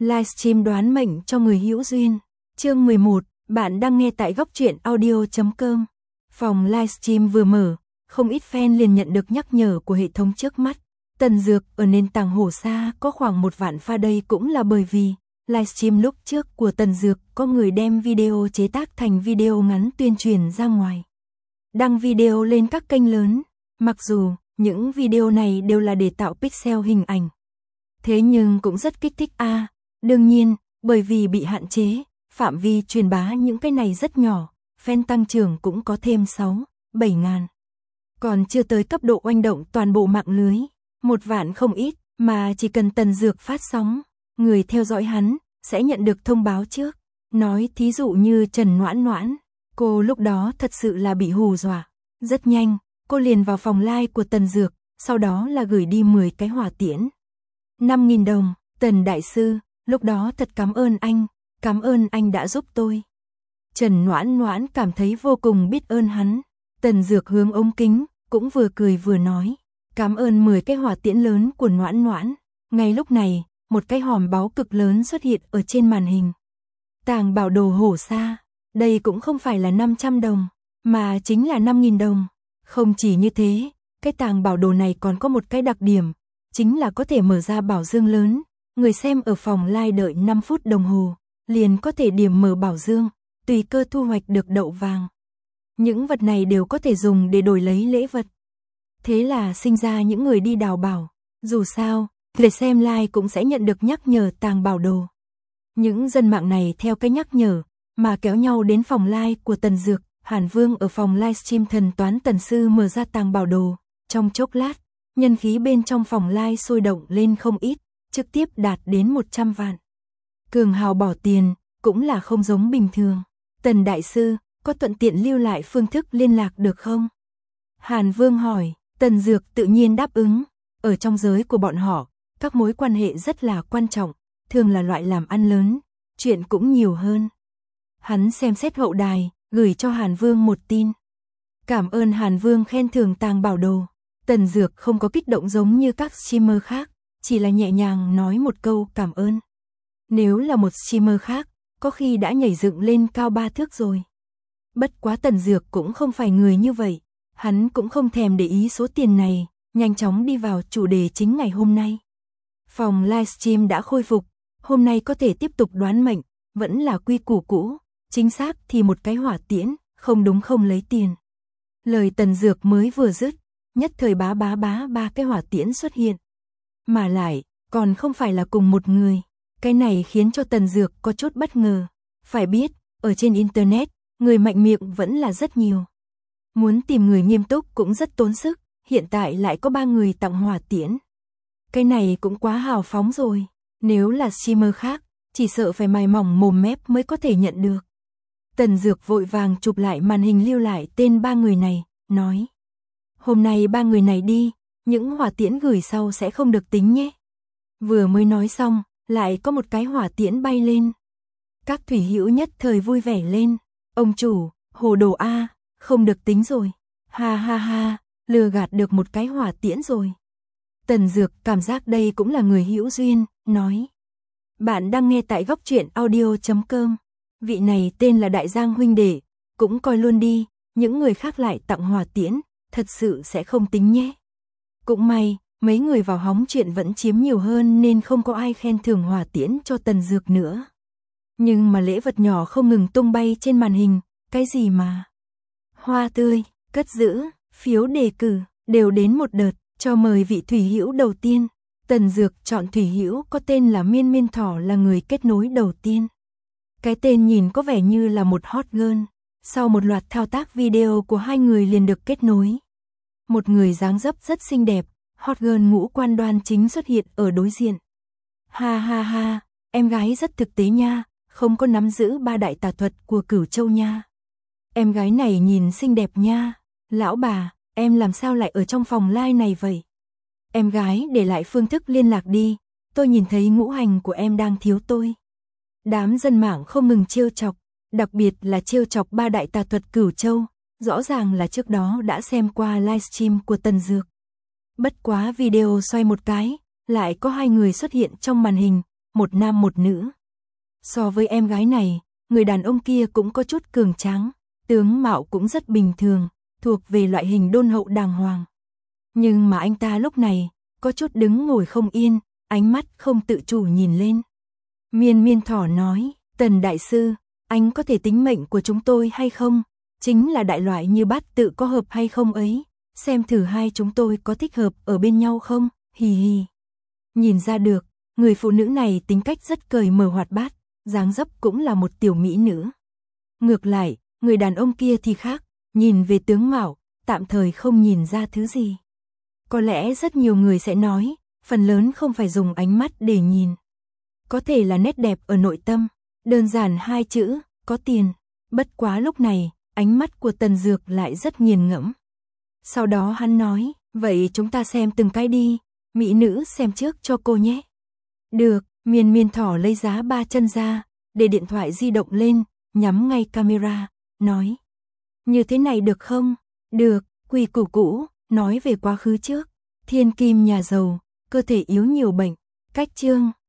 Livestream đoán mệnh cho người hữu duyên. Chương 11, bạn đang nghe tại góc truyện audio.com. Phòng livestream vừa mở, không ít fan liền nhận được nhắc nhở của hệ thống trước mắt. Tần Dược ở nền tảng Hổ Sa có khoảng 1 vạn pha, đây cũng là bởi vì livestream lúc trước của Tần Dược có người đem video chế tác thành video ngắn tuyên truyền ra ngoài. Đăng video lên các kênh lớn, mặc dù những video này đều là để tạo pixel hình ảnh. Thế nhưng cũng rất kích thích a. Đương nhiên, bởi vì bị hạn chế, phạm vi truyền bá những cái này rất nhỏ, fan tăng trưởng cũng có thêm 6, 7 ngàn. Còn chưa tới cấp độ oanh động toàn bộ mạng lưới, 1 vạn không ít, mà chỉ cần Tần Dược phát sóng, người theo dõi hắn sẽ nhận được thông báo trước. Nói thí dụ như Trần Noãn Noãn, cô lúc đó thật sự là bị hù dọa. Rất nhanh, cô liền vào phòng live của Tần Dược, sau đó là gửi đi 10 cái hỏa tiễn. 5.000 đồng, Tần đại sư, lúc đó thật cảm ơn anh đã giúp tôi. Trần Noãn Noãn cảm thấy vô cùng biết ơn hắn. Tần Dược hướng ống kính, cũng vừa cười vừa nói, cảm ơn 10 cái hỏa tiễn lớn của Noãn Noãn. Ngay lúc này, một cái hòm báu cực lớn xuất hiện ở trên màn hình. Tàng bảo đồ Hổ Sa, đây cũng không phải là 500 đồng, mà chính là 5.000 đồng. Không chỉ như thế, cái tàng bảo đồ này còn có một cái đặc điểm, chính là có thể mở ra bảo dương lớn. Người xem ở phòng live đợi 5 phút đồng hồ, liền có thể điểm mở bảo dương, tùy cơ thu hoạch được đậu vàng. Những vật này đều có thể dùng để đổi lấy lễ vật. Thế là sinh ra những người đi đào bảo. Dù sao, người xem live cũng sẽ nhận được nhắc nhở tàng bảo đồ. Những dân mạng này theo cái nhắc nhở mà kéo nhau đến phòng live của Tần Dược. Hàn Vương ở phòng livestream thần toán Tần Sư mở ra tàng bảo đồ. Trong chốc lát, nhân khí bên trong phòng live sôi động lên không ít, trực tiếp đạt đến 100 vạn. Cường hào bỏ tiền, cũng là không giống bình thường. Tần đại sư, có thuận tiện lưu lại phương thức liên lạc được không? Hàn Vương hỏi. Tần Dược tự nhiên đáp ứng. Ở trong giới của bọn họ, các mối quan hệ rất là quan trọng, thường là loại làm ăn lớn, chuyện cũng nhiều hơn. Hắn xem xét hậu đài, gửi cho Hàn Vương một tin. Cảm ơn Hàn Vương khen thưởng tàng bảo đồ. Tần Dược không có kích động giống như các streamer khác, chỉ là nhẹ nhàng nói một câu cảm ơn. Nếu là một streamer khác, có khi đã nhảy dựng lên cao 3 thước rồi. Bất quá Tần Dược cũng không phải người như vậy, hắn cũng không thèm để ý số tiền này, nhanh chóng đi vào chủ đề chính ngày hôm nay. Phòng livestream đã khôi phục, hôm nay có thể tiếp tục đoán mệnh, vẫn là quy củ cũ, chính xác thì một cái hỏa tiễn, không đúng không lấy tiền. Lời Tần Dược mới vừa dứt, nhất thời ba cái hỏa tiễn xuất hiện. Mà lại, còn không phải là cùng một người, cái này khiến cho Tần Dược có chút bất ngờ. Phải biết, ở trên Internet, người mạnh miệng vẫn là rất nhiều. Muốn tìm người nghiêm túc cũng rất tốn sức, hiện tại lại có 3 người tặng hỏa tiễn. Cái này cũng quá hào phóng rồi, nếu là streamer khác, chỉ sợ phải mài mỏng mồm mép mới có thể nhận được. Tần Dược vội vàng chụp lại màn hình lưu lại tên 3 người này, nói. Hôm nay 3 người này đi, những hỏa tiễn gửi sau sẽ không được tính nhé. Vừa mới nói xong, lại có một cái hỏa tiễn bay lên. Các thủy hữu nhất thời vui vẻ lên. Ông chủ, hồ đồ A, không được tính rồi. Ha ha ha, lừa gạt được một cái hỏa tiễn rồi. Tần Dược cảm giác đây cũng là người hữu duyên, nói. Bạn đang nghe tại góc truyện audio.com. Vị này tên là Đại Giang huynh đệ, cũng coi luôn đi, những người khác lại tặng hỏa tiễn, thật sự sẽ không tính nhé. Cũng may, mấy người vào hóng chuyện vẫn chiếm nhiều hơn nên không có ai khen thưởng hỏa tiễn cho Tần Dược nữa. Nhưng mà lễ vật nhỏ không ngừng tung bay trên màn hình, cái gì mà hoa tươi, cất giữ, phiếu đề cử, đều đến một đợt, cho mời vị thủy hữu đầu tiên. Tần Dược chọn thủy hữu có tên là Miên Miên Thỏ là người kết nối đầu tiên. Cái tên nhìn có vẻ như là một hot girl. Sau một loạt thao tác video của hai người liền được kết nối. Một người dáng dấp rất xinh đẹp, hot girl ngũ quan đoan chính xuất hiện ở đối diện. Ha ha ha, em gái rất thực tế nha, không có nắm giữ 3 đại tà thuật của Cửu Châu nha. Em gái này nhìn xinh đẹp nha. Lão bà, em làm sao lại ở trong phòng live này vậy? Em gái để lại phương thức liên lạc đi, tôi nhìn thấy ngũ hành của em đang thiếu tôi. Đám dân mạng không ngừng trêu chọc, đặc biệt là trêu chọc 3 đại tà thuật Cửu Châu, rõ ràng là trước đó đã xem qua livestream của Tần Dược. Bất quá video xoay một cái, lại có 2 người xuất hiện trong màn hình, một nam một nữ. So với em gái này, người đàn ông kia cũng có chút cường tráng, tướng mạo cũng rất bình thường, thuộc về loại hình đôn hậu đàng hoàng. Nhưng mà anh ta lúc này, có chút đứng ngồi không yên, ánh mắt không tự chủ nhìn lên. Miên Miên Thỏ nói, Tần đại sư, anh có thể tính mệnh của chúng tôi hay không? Chính là đại loại như bát tự có hợp hay không ấy, xem thử hai chúng tôi có thích hợp ở bên nhau không, hì hì. Nhìn ra được, người phụ nữ này tính cách rất cởi mở hoạt bát, dáng dấp cũng là một tiểu mỹ nữ. Ngược lại, người đàn ông kia thì khác, nhìn về tướng mạo, tạm thời không nhìn ra thứ gì. Có lẽ rất nhiều người sẽ nói, phần lớn không phải dùng ánh mắt để nhìn. Có thể là nét đẹp ở nội tâm, đơn giản hai chữ, có tiền. Bất quá lúc này, ánh mắt của Tần Dược lại rất nghiền ngẫm. Sau đó hắn nói, vậy chúng ta xem từng cái đi, mỹ nữ xem trước cho cô nhé. Được, Miên Miên Thỏ lấy giá 3 chân ra, để điện thoại di động lên, nhắm ngay camera, nói. Như thế này được không? Được, quy củ cũ, nói về quá khứ trước. Thiên kim nhà giàu, cơ thể yếu nhiều bệnh, cách chương.